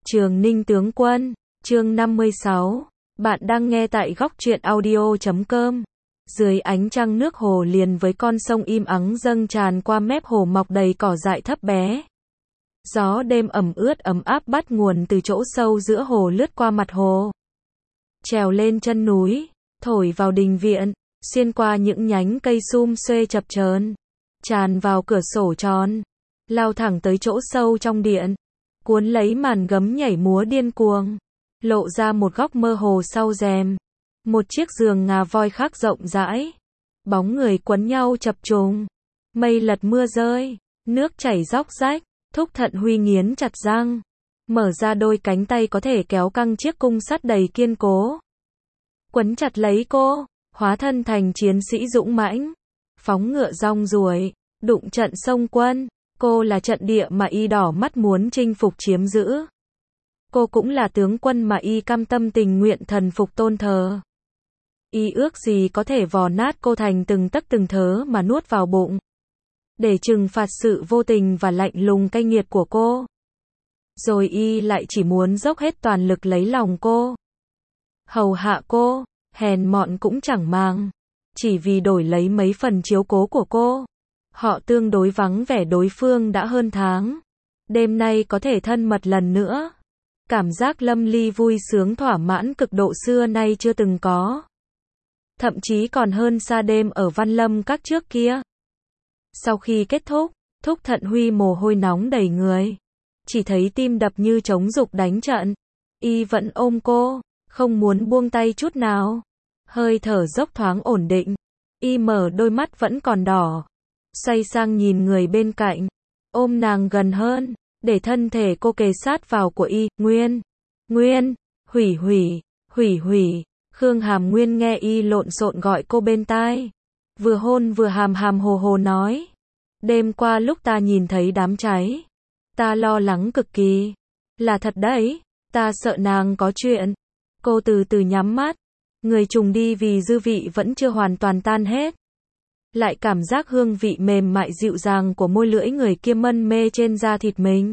Trường Ninh tướng quân, chương 56. Bạn đang nghe tại góc truyện audio.com. Dưới ánh trăng nước hồ liền với con sông im ắng dâng tràn qua mép hồ mọc đầy cỏ dại thấp bé. Gió đêm ẩm ướt ấm áp bắt nguồn từ chỗ sâu giữa hồ lướt qua mặt hồ. Trèo lên chân núi, thổi vào đình viện, xuyên qua những nhánh cây sum xuê chập chờn, tràn vào cửa sổ tròn, lao thẳng tới chỗ sâu trong điện, cuốn lấy màn gấm nhảy múa điên cuồng, lộ ra một góc mơ hồ sau rèm, một chiếc giường ngà voi khác rộng rãi, bóng người quấn nhau chập trùng, mây lật mưa rơi, nước chảy róc rách, Thúc Thận Huy nghiến chặt răng, mở ra đôi cánh tay có thể kéo căng chiếc cung sắt đầy kiên cố, quấn chặt lấy cô, hóa thân thành chiến sĩ dũng mãnh, phóng ngựa rong ruổi, đụng trận xông quân. Cô là trận địa mà y đỏ mắt muốn chinh phục chiếm giữ. Cô cũng là tướng quân mà y cam tâm tình nguyện thần phục tôn thờ. Y ước gì có thể vò nát cô thành từng tấc từng thớ mà nuốt vào bụng, để trừng phạt sự vô tình và lạnh lùng cay nghiệt của cô. Rồi y lại chỉ muốn dốc hết toàn lực lấy lòng cô, hầu hạ cô, hèn mọn cũng chẳng màng, chỉ vì đổi lấy mấy phần chiếu cố của cô. Họ tương đối vắng vẻ đối phương đã hơn tháng. Đêm nay có thể thân mật lần nữa. Cảm giác lâm ly vui sướng thỏa mãn cực độ xưa nay chưa từng có. Thậm chí còn hơn xa đêm ở Văn Lâm các trước kia. Sau khi kết thúc, Thúc Thận Huy mồ hôi nóng đầy người. Chỉ thấy tim đập như trống dục đánh trận. Y vẫn ôm cô, không muốn buông tay chút nào. Hơi thở dốc thoáng ổn định. Y mở đôi mắt vẫn còn đỏ. Xoay sang nhìn người bên cạnh, ôm nàng gần hơn, để thân thể cô kề sát vào của y. Nguyên, Hủy. Khương Hàm Nguyên nghe y lộn xộn gọi cô bên tai, vừa hôn vừa hàm hàm hồ hồ nói, đêm qua lúc ta nhìn thấy đám cháy, ta lo lắng cực kỳ, là thật đấy, ta sợ nàng có chuyện. Cô từ từ nhắm mắt, người trùng đi vì dư vị vẫn chưa hoàn toàn tan hết. Lại cảm giác hương vị mềm mại dịu dàng của môi lưỡi người kia mân mê trên da thịt mình.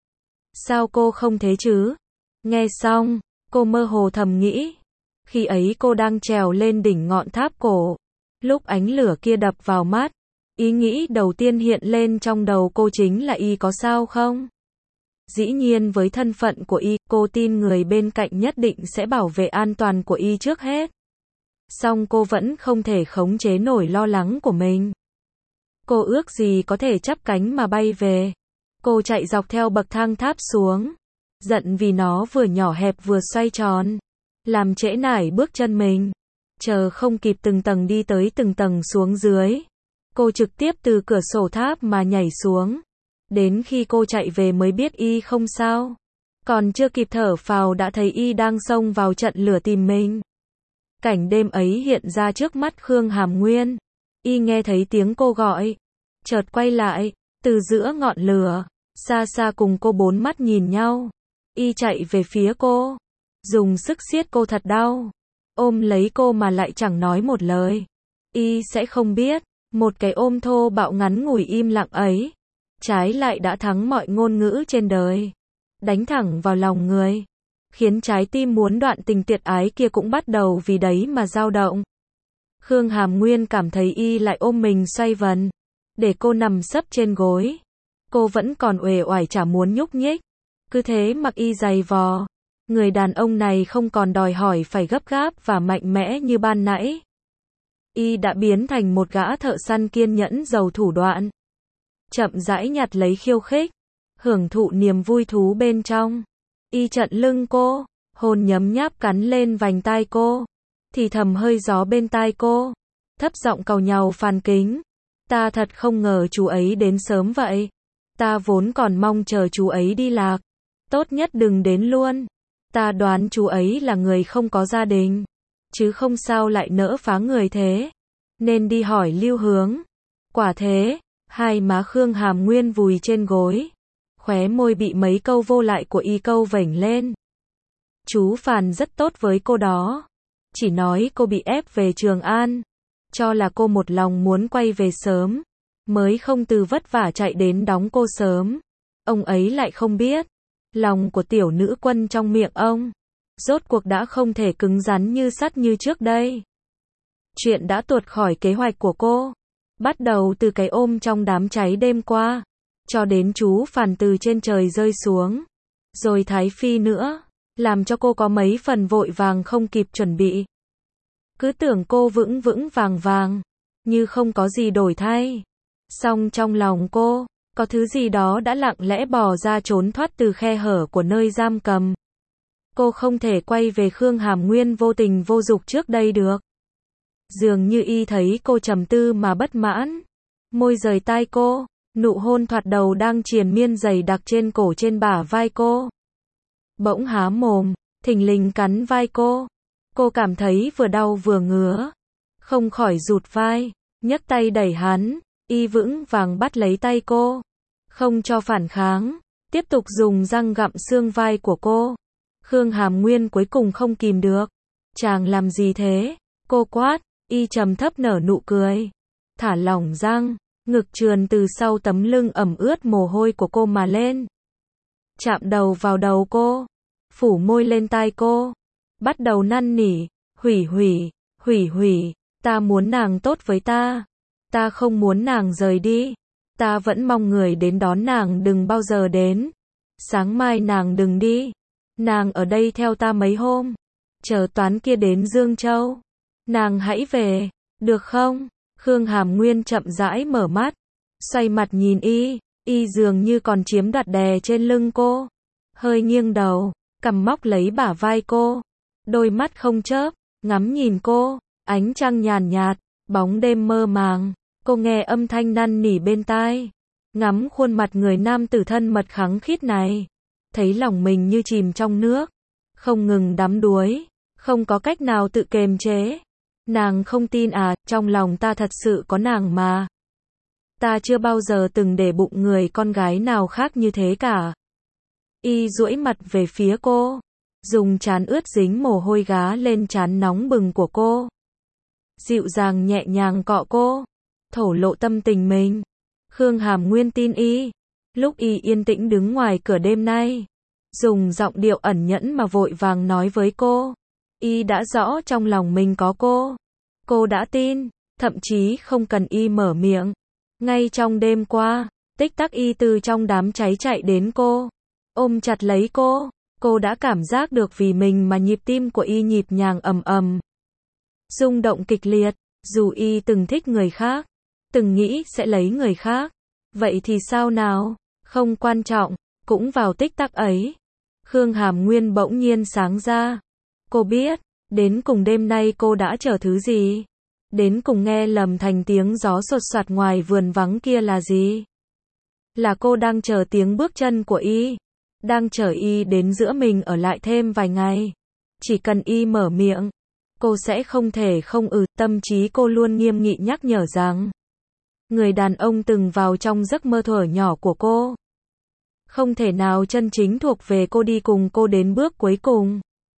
Sao cô không thế chứ? Nghe xong, cô mơ hồ thầm nghĩ. Khi ấy cô đang trèo lên đỉnh ngọn tháp cổ. Lúc ánh lửa kia đập vào mắt, ý nghĩ đầu tiên hiện lên trong đầu cô chính là y có sao không? Dĩ nhiên với thân phận của y, cô tin người bên cạnh nhất định sẽ bảo vệ an toàn của y trước hết. Song cô vẫn không thể khống chế nổi lo lắng của mình. Cô ước gì có thể chắp cánh mà bay về. Cô chạy dọc theo bậc thang tháp xuống. Giận vì nó vừa nhỏ hẹp vừa xoay tròn, làm trễ nải bước chân mình. Chờ không kịp từng tầng đi tới từng tầng xuống dưới. Cô trực tiếp từ cửa sổ tháp mà nhảy xuống. Đến khi cô chạy về mới biết y không sao. Còn chưa kịp thở phào đã thấy y đang xông vào trận lửa tìm mình. Cảnh đêm ấy hiện ra trước mắt Khương Hàm Nguyên. Y nghe thấy tiếng cô gọi, chợt quay lại, từ giữa ngọn lửa, xa xa cùng cô bốn mắt nhìn nhau. Y chạy về phía cô, dùng sức siết cô thật đau, ôm lấy cô mà lại chẳng nói một lời. Y sẽ không biết, một cái ôm thô bạo ngắn ngủi im lặng ấy, trái lại đã thắng mọi ngôn ngữ trên đời, đánh thẳng vào lòng người. Khiến trái tim muốn đoạn tình tuyệt ái kia cũng bắt đầu vì đấy mà dao động. Khương Hàm Nguyên cảm thấy y lại ôm mình xoay vần, để cô nằm sấp trên gối. Cô vẫn còn uể oải chả muốn nhúc nhích, cứ thế mặc y giày vò. Người đàn ông này không còn đòi hỏi phải gấp gáp và mạnh mẽ như ban nãy. Y đã biến thành một gã thợ săn kiên nhẫn giàu thủ đoạn. Chậm rãi nhặt lấy khiêu khích, hưởng thụ niềm vui thú bên trong. Y chặn lưng cô, hôn nhấm nháp cắn lên vành tai cô, thì thầm hơi gió bên tai cô, thấp giọng càu nhàu phàn kính. Ta thật không ngờ chú ấy đến sớm vậy. Ta vốn còn mong chờ chú ấy đi lạc. Tốt nhất đừng đến luôn. Ta đoán chú ấy là người không có gia đình, chứ không sao lại nỡ phá người thế. Nên đi hỏi Lưu Hướng. Quả thế, hai má Khương Hàm Nguyên vùi trên gối. Khóe môi bị mấy câu vô lại của y câu vểnh lên. Chú Phàn rất tốt với cô đó. Chỉ nói cô bị ép về Trường An. Cho là cô một lòng muốn quay về sớm. Mới không từ vất vả chạy đến đóng cô sớm. Ông ấy lại không biết. Lòng của tiểu nữ quân trong miệng ông, rốt cuộc đã không thể cứng rắn như sắt như trước đây. Chuyện đã tuột khỏi kế hoạch của cô. Bắt đầu từ cái ôm trong đám cháy đêm qua, cho đến chú phản từ trên trời rơi xuống, rồi Thái Phi nữa, làm cho cô có mấy phần vội vàng không kịp chuẩn bị. Cứ tưởng cô vững vững vàng vàng, như không có gì đổi thay. Song trong lòng cô, có thứ gì đó đã lặng lẽ bò ra trốn thoát từ khe hở của nơi giam cầm. Cô không thể quay về Khương Hàm Nguyên vô tình vô dục trước đây được. Dường như y thấy cô trầm tư mà bất mãn. Môi rời tai cô, nụ hôn thoạt đầu đang triền miên dày đặc trên cổ trên bả vai cô. Bỗng há mồm, thình lình cắn vai cô. Cô cảm thấy vừa đau vừa ngứa. Không khỏi rụt vai, nhấc tay đẩy hắn. Y vững vàng bắt lấy tay cô. Không cho phản kháng, tiếp tục dùng răng gặm xương vai của cô. Khương Hàm Nguyên cuối cùng không kìm được. Chàng làm gì thế? Cô quát. Y trầm thấp nở nụ cười. Thả lỏng răng, ngực trườn từ sau tấm lưng ẩm ướt mồ hôi của cô mà lên. Chạm đầu vào đầu cô, phủ môi lên tai cô. Bắt đầu năn nỉ, hủy hủy, ta muốn nàng tốt với ta. Ta không muốn nàng rời đi. Ta vẫn mong người đến đón nàng đừng bao giờ đến. Sáng mai nàng đừng đi. Nàng ở đây theo ta mấy hôm. Chờ Toán kia đến Dương Châu. Nàng hãy về, được không? Khương Hàm Nguyên chậm rãi mở mắt, xoay mặt nhìn y, y dường như còn chiếm đoạt đè trên lưng cô. Hơi nghiêng đầu, cầm móc lấy bả vai cô. Đôi mắt không chớp, ngắm nhìn cô, ánh trăng nhàn nhạt, bóng đêm mơ màng. Cô nghe âm thanh năn nỉ bên tai, ngắm khuôn mặt người nam tử thân mật khắng khít này. Thấy lòng mình như chìm trong nước, không ngừng đắm đuối, không có cách nào tự kiềm chế. Nàng không tin à, trong lòng ta thật sự có nàng mà. Ta chưa bao giờ từng để bụng người con gái nào khác như thế cả. Y duỗi mặt về phía cô, dùng trán ướt dính mồ hôi gá lên trán nóng bừng của cô. Dịu dàng nhẹ nhàng cọ cô, thổ lộ tâm tình mình. Khương Hàm Nguyên tin y. Lúc y yên tĩnh đứng ngoài cửa đêm nay, dùng giọng điệu ẩn nhẫn mà vội vàng nói với cô. Y đã rõ trong lòng mình có cô. Cô đã tin, thậm chí không cần y mở miệng. Ngay trong đêm qua, tích tắc y từ trong đám cháy chạy đến cô, ôm chặt lấy cô đã cảm giác được vì mình mà nhịp tim của y nhịp nhàng ầm ầm, rung động kịch liệt. Dù y từng thích người khác, từng nghĩ sẽ lấy người khác, vậy thì sao nào, không quan trọng. Cũng vào tích tắc ấy, Khương Hàm Nguyên bỗng nhiên sáng ra. Cô biết, đến cùng đêm nay cô đã chờ thứ gì? Đến cùng nghe lầm thành tiếng gió sột soạt ngoài vườn vắng kia là gì? Là cô đang chờ tiếng bước chân của y, đang chờ y đến giữa mình ở lại thêm vài ngày. Chỉ cần y mở miệng, cô sẽ không thể không tâm trí cô luôn nghiêm nghị nhắc nhở rằng, người đàn ông từng vào trong giấc mơ thuở nhỏ của cô, không thể nào chân chính thuộc về cô, đi cùng cô đến bước cuối cùng.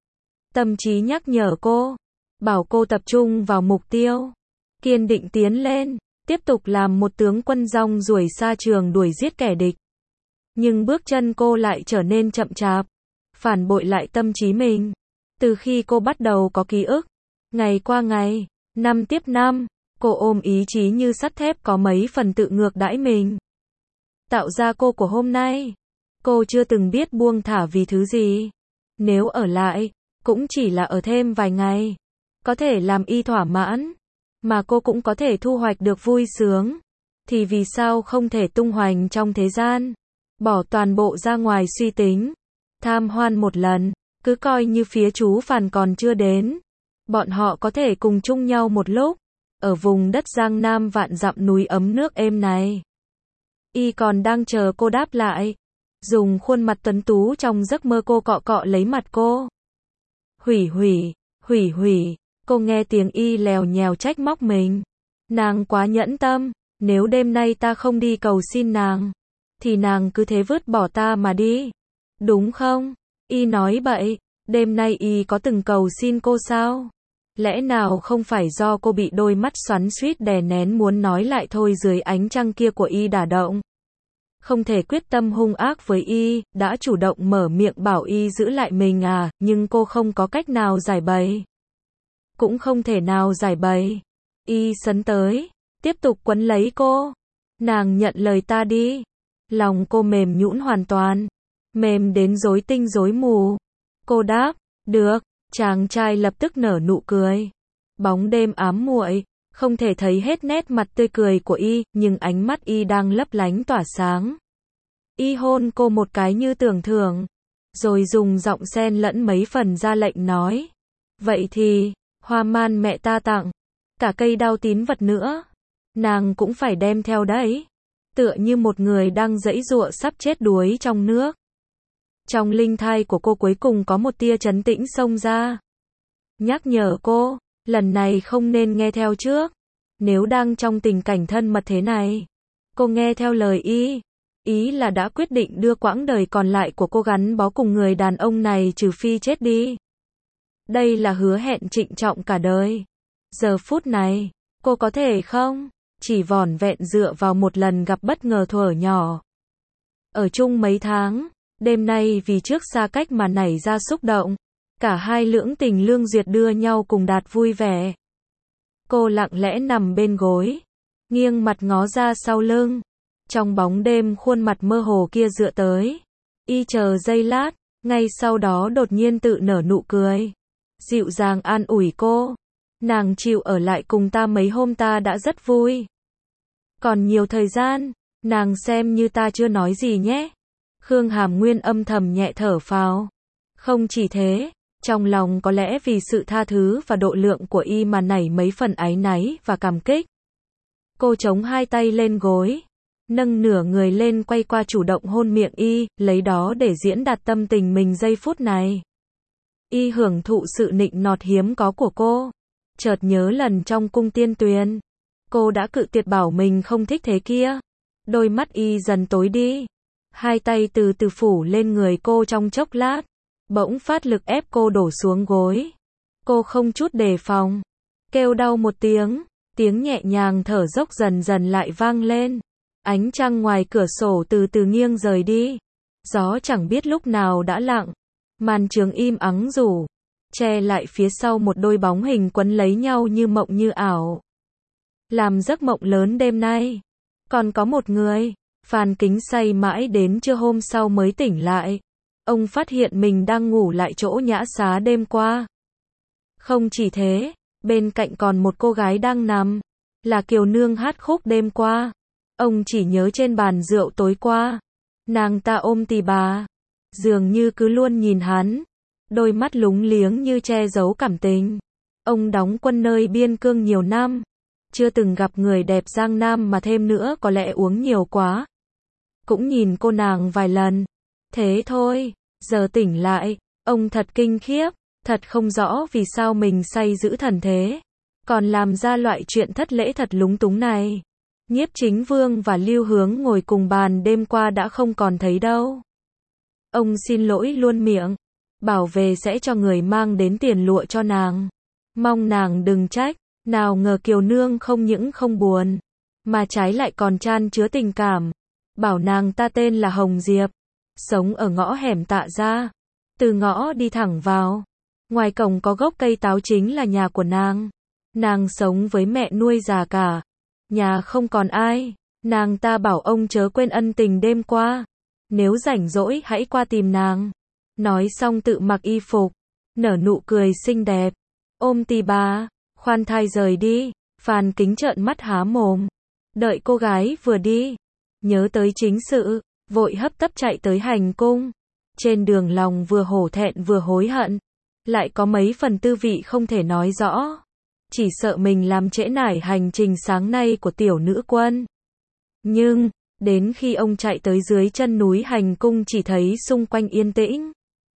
Tâm trí nhắc nhở cô, bảo cô tập trung vào mục tiêu, kiên định tiến lên, tiếp tục làm một tướng quân rong ruổi xa trường đuổi giết kẻ địch. Nhưng bước chân cô lại trở nên chậm chạp, phản bội lại tâm trí mình. Từ khi cô bắt đầu có ký ức, ngày qua ngày, năm tiếp năm, cô ôm ý chí như sắt thép có mấy phần tự ngược đãi mình. Tạo ra cô của hôm nay, cô chưa từng biết buông thả vì thứ gì. Nếu ở lại, cũng chỉ là ở thêm vài ngày, có thể làm y thỏa mãn, mà cô cũng có thể thu hoạch được vui sướng. Thì vì sao không thể tung hoành trong thế gian, bỏ toàn bộ ra ngoài suy tính, tham hoan một lần, cứ coi như phía chú phàn còn chưa đến. Bọn họ có thể cùng chung nhau một lúc, ở vùng đất Giang Nam vạn dặm núi ấm nước êm này. Y còn đang chờ cô đáp lại, dùng khuôn mặt tuấn tú trong giấc mơ cô cọ cọ lấy mặt cô. Hủy, cô nghe tiếng y lèo nhèo trách móc mình. Nàng quá nhẫn tâm, nếu đêm nay ta không đi cầu xin nàng, thì nàng cứ thế vứt bỏ ta mà đi. Đúng không? Y nói bậy, đêm nay y có từng cầu xin cô sao? Lẽ nào không phải do cô bị đôi mắt xoắn xuýt đè nén muốn nói lại thôi dưới ánh trăng kia của y đả động? không thể quyết tâm hung ác với y, đã chủ động mở miệng bảo y giữ lại mình à, nhưng cô không có cách nào giải bày. Cũng không thể nào giải bày. Y sấn tới, tiếp tục quấn lấy cô. Nàng nhận lời ta đi. Lòng cô mềm nhũn hoàn toàn, mềm đến rối tinh rối mù. Cô đáp, được. Chàng trai lập tức nở nụ cười. Bóng đêm ám muội, không thể thấy hết nét mặt tươi cười của y, nhưng ánh mắt y đang lấp lánh tỏa sáng. Y hôn cô một cái như tưởng thưởng, rồi dùng giọng xen lẫn mấy phần ra lệnh nói. Vậy thì, hoa man mẹ ta tặng, cả cây đao tín vật nữa, nàng cũng phải đem theo đấy. Tựa như một người đang giãy giụa sắp chết đuối trong nước. Trong linh thai của cô cuối cùng có một tia trấn tĩnh xông ra. Nhắc nhở cô, lần này không nên nghe theo trước. Nếu đang trong tình cảnh thân mật thế này, cô nghe theo lời y. Ý là đã quyết định đưa quãng đời còn lại của cô gắn bó cùng người đàn ông này trừ phi chết đi. Đây là hứa hẹn trịnh trọng cả đời. Giờ phút này, cô có thể không? Chỉ vỏn vẹn dựa vào một lần gặp bất ngờ thuở nhỏ. Ở chung mấy tháng, đêm nay vì trước xa cách mà nảy ra xúc động. Cả hai lưỡng tình lương duyệt đưa nhau cùng đạt vui vẻ. Cô lặng lẽ nằm bên gối, nghiêng mặt ngó ra sau lưng. Trong bóng đêm khuôn mặt mơ hồ kia dựa tới. Y chờ giây lát, ngay sau đó đột nhiên tự nở nụ cười. Dịu dàng an ủi cô. Nàng chịu ở lại cùng ta mấy hôm ta đã rất vui. Còn nhiều thời gian, nàng xem như ta chưa nói gì nhé. Khương Hàm Nguyên âm thầm nhẹ thở phào. Không chỉ thế, trong lòng có lẽ vì sự tha thứ và độ lượng của y mà nảy mấy phần áy náy và cảm kích. Cô chống hai tay lên gối, nâng nửa người lên quay qua chủ động hôn miệng y, lấy đó để diễn đạt tâm tình mình giây phút này. Y hưởng thụ sự nịnh nọt hiếm có của cô. Chợt nhớ lần trong cung tiên tuyền, cô đã cự tuyệt bảo mình không thích thế kia. Đôi mắt y dần tối đi. Hai tay từ từ phủ lên người cô trong chốc lát. Bỗng phát lực ép cô đổ xuống gối. Cô không chút đề phòng, kêu đau một tiếng. Tiếng nhẹ nhàng thở dốc dần dần lại vang lên. Ánh trăng ngoài cửa sổ từ từ nghiêng rời đi. Gió chẳng biết lúc nào đã lặng. Màn trường im ắng rủ, che lại phía sau một đôi bóng hình quấn lấy nhau như mộng như ảo. Làm giấc mộng lớn đêm nay. Còn có một người. Phan Kính say mãi đến trưa hôm sau mới tỉnh lại. Ông phát hiện mình đang ngủ lại chỗ nhã xá đêm qua. Không chỉ thế, bên cạnh còn một cô gái đang nằm. Là Kiều Nương hát khúc đêm qua. Ông chỉ nhớ trên bàn rượu tối qua. Nàng ta ôm tì bà. Dường như cứ luôn nhìn hắn. Đôi mắt lúng liếng như che giấu cảm tình. Ông đóng quân nơi biên cương nhiều năm. Chưa từng gặp người đẹp Giang Nam mà thêm nữa có lẽ uống nhiều quá. Cũng nhìn cô nàng vài lần. Thế thôi, giờ tỉnh lại, ông thật kinh khiếp, thật không rõ vì sao mình say giữ thần thế. Còn làm ra loại chuyện thất lễ thật lúng túng này. Nhiếp Chính Vương và Lưu Hướng ngồi cùng bàn đêm qua đã không còn thấy đâu. Ông xin lỗi luôn miệng, bảo về sẽ cho người mang đến tiền lụa cho nàng. Mong nàng đừng trách, nào ngờ Kiều Nương không những không buồn, mà trái lại còn chan chứa tình cảm. Bảo nàng ta tên là Hồng Diệp, sống ở ngõ hẻm Tạ Gia. Từ ngõ đi thẳng vào, ngoài cổng có gốc cây táo chính là nhà của nàng. Nàng sống với mẹ nuôi già cả, nhà không còn ai. Nàng ta bảo ông chớ quên ân tình đêm qua, nếu rảnh rỗi hãy qua tìm nàng. Nói xong tự mặc y phục, nở nụ cười xinh đẹp, ôm tì bà, khoan thai rời đi. Phan Kính trợn mắt há mồm, đợi cô gái vừa đi, nhớ tới chính sự, vội hấp tấp chạy tới hành cung. Trên đường lòng vừa hổ thẹn vừa hối hận, lại có mấy phần tư vị không thể nói rõ. Chỉ sợ mình làm trễ nải hành trình sáng nay của tiểu nữ quân. Nhưng, đến khi ông chạy tới dưới chân núi hành cung chỉ thấy xung quanh yên tĩnh.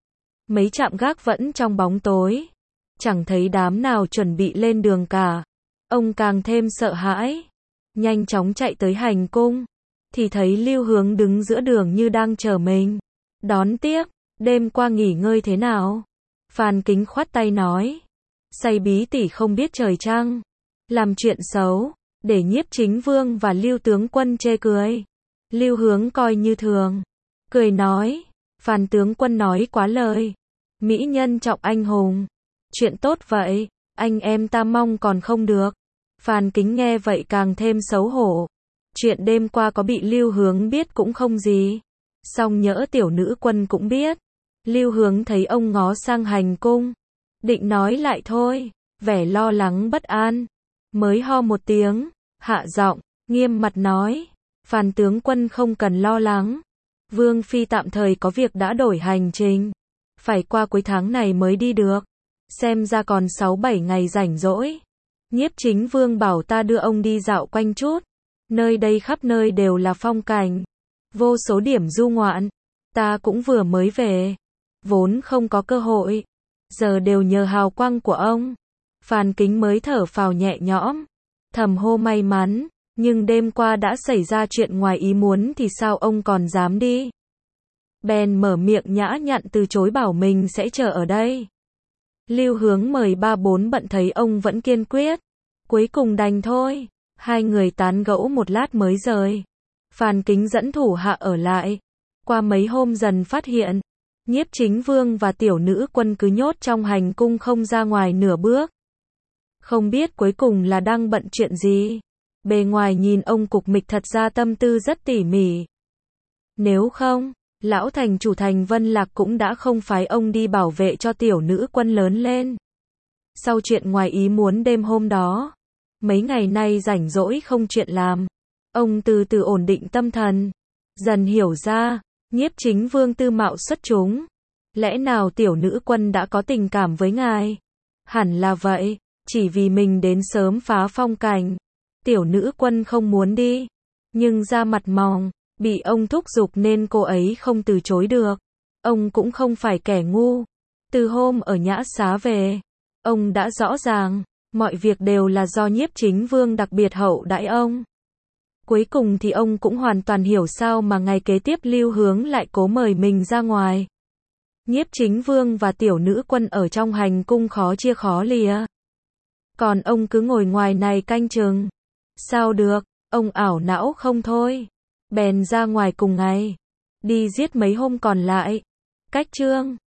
Mấy trạm gác vẫn trong bóng tối. Chẳng thấy đám nào chuẩn bị lên đường cả. Ông càng thêm sợ hãi. Nhanh chóng chạy tới hành cung. Thì thấy Lưu Hướng đứng giữa đường như đang chờ mình. Đón tiếp, đêm qua nghỉ ngơi thế nào? Phan Kính khoát tay nói. Say bí tỉ không biết trời trăng. Làm chuyện xấu, để Nhiếp Chính Vương và Lưu tướng quân chê cười. Lưu Hướng coi như thường, cười nói, Phan tướng quân nói quá lời. Mỹ nhân trọng anh hùng. Chuyện tốt vậy, anh em ta mong còn không được. Phan Kính nghe vậy càng thêm xấu hổ. Chuyện đêm qua có bị Lưu Hướng biết cũng không gì. Song nhỡ tiểu nữ quân cũng biết. Lưu Hướng thấy ông ngó sang hành cung. Định nói lại thôi, vẻ lo lắng bất an. Mới ho một tiếng, hạ giọng, nghiêm mặt nói. Phan tướng quân không cần lo lắng. Vương Phi tạm thời có việc đã đổi hành trình. Phải qua cuối tháng này mới đi được. Xem ra còn 6-7 ngày rảnh rỗi. Nhiếp Chính Vương bảo ta đưa ông đi dạo quanh chút. Nơi đây khắp nơi đều là phong cảnh. Vô số điểm du ngoạn. Ta cũng vừa mới về. Vốn không có cơ hội. Giờ đều nhờ hào quang của ông. Phan Kính mới thở phào nhẹ nhõm. Thầm hô may mắn. Nhưng đêm qua đã xảy ra chuyện ngoài ý muốn thì sao ông còn dám đi? Bèn mở miệng nhã nhặn từ chối bảo mình sẽ chờ ở đây. Lưu Hướng mời 3-4 bận thấy ông vẫn kiên quyết. Cuối cùng đành thôi. Hai người tán gẫu một lát mới rời. Phan Kính dẫn thủ hạ ở lại. Qua mấy hôm dần phát hiện. Nhiếp Chính Vương và tiểu nữ quân cứ nhốt trong hành cung không ra ngoài nửa bước. Không biết cuối cùng là đang bận chuyện gì. Bề ngoài nhìn ông cục mịch thật ra tâm tư rất tỉ mỉ. Nếu không, lão thành chủ Thành Vân Lạc cũng đã không phái ông đi bảo vệ cho tiểu nữ quân lớn lên. Sau chuyện ngoài ý muốn đêm hôm đó, mấy ngày nay rảnh rỗi không chuyện làm, ông từ từ ổn định tâm thần, dần hiểu ra, Nhiếp Chính Vương tư mạo xuất chúng. Lẽ nào tiểu nữ quân đã có tình cảm với ngài? Hẳn là vậy, chỉ vì mình đến sớm phá phong cảnh. Tiểu nữ quân không muốn đi, nhưng da mặt mỏng, bị ông thúc giục nên cô ấy không từ chối được. Ông cũng không phải kẻ ngu. Từ hôm ở Nhã Xá về, ông đã rõ ràng, mọi việc đều là do Nhiếp Chính Vương đặc biệt hậu đãi ông. Cuối cùng thì ông cũng hoàn toàn hiểu sao mà ngày kế tiếp Lưu Hướng lại cố mời mình ra ngoài. Nhiếp Chính Vương và tiểu nữ quân ở trong hành cung khó chia khó lìa. Còn ông cứ ngồi ngoài này canh chừng. Sao được, ông ảo não không thôi. Bèn ra ngoài cùng ngày. Đi giết mấy hôm còn lại. Cách chương